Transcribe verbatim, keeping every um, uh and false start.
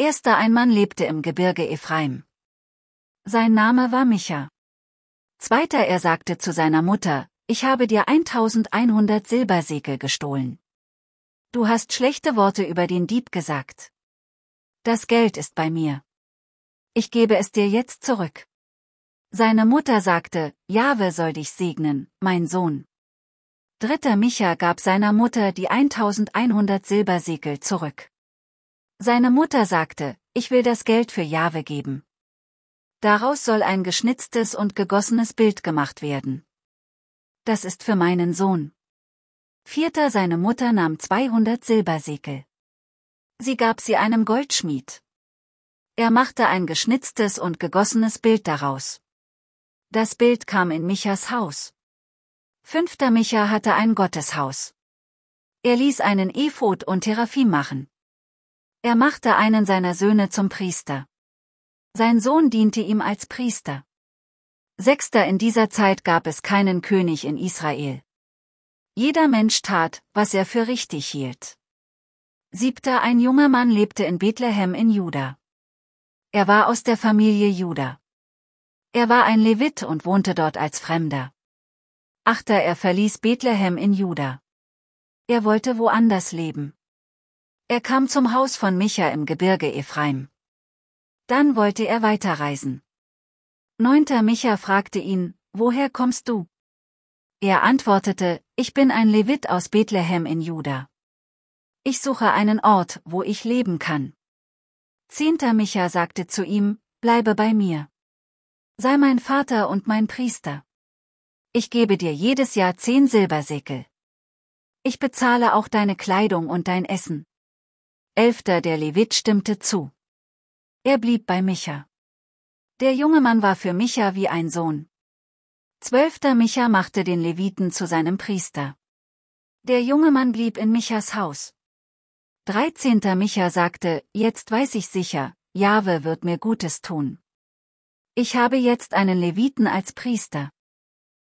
Erster ein Mann lebte im Gebirge Ephraim. Sein Name war Micha. Zweiter er sagte zu seiner Mutter, ich habe dir eintausendeinhundert Silbersekel gestohlen. Du hast schlechte Worte über den Dieb gesagt. Das Geld ist bei mir. Ich gebe es dir jetzt zurück. Seine Mutter sagte, Jahwe soll dich segnen, mein Sohn. Dritter Micha gab seiner Mutter die eintausendeinhundert Silbersekel zurück. Seine Mutter sagte, ich will das Geld für Jahwe geben. Daraus soll ein geschnitztes und gegossenes Bild gemacht werden. Das ist für meinen Sohn. Vierter seine Mutter nahm zweihundert Silbersekel. Sie gab sie einem Goldschmied. Er machte ein geschnitztes und gegossenes Bild daraus. Das Bild kam in Michas Haus. Fünfter Micha hatte ein Gotteshaus. Er ließ einen Ephod und Teraphim machen. Er machte einen seiner Söhne zum Priester. Sein Sohn diente ihm als Priester. Sechster in dieser Zeit gab es keinen König in Israel. Jeder Mensch tat, was er für richtig hielt. Siebter ein junger Mann lebte in Bethlehem in Juda. Er war aus der Familie Juda. Er war ein Levit und wohnte dort als Fremder. Achter er verließ Bethlehem in Juda. Er wollte woanders leben. Er kam zum Haus von Micha im Gebirge Ephraim. Dann wollte er weiterreisen. Neunter Micha fragte ihn, woher kommst du? Er antwortete, ich bin ein Levit aus Bethlehem in Juda. Ich suche einen Ort, wo ich leben kann. Zehnter Micha sagte zu ihm, bleibe bei mir. Sei mein Vater und mein Priester. Ich gebe dir jedes Jahr zehn Silbersekel. Ich bezahle auch deine Kleidung und dein Essen. Elfter der Levit stimmte zu. Er blieb bei Micha. Der junge Mann war für Micha wie ein Sohn. Zwölfter Micha machte den Leviten zu seinem Priester. Der junge Mann blieb in Michas Haus. Dreizehnter Micha sagte, jetzt weiß ich sicher, Jahwe wird mir Gutes tun. Ich habe jetzt einen Leviten als Priester.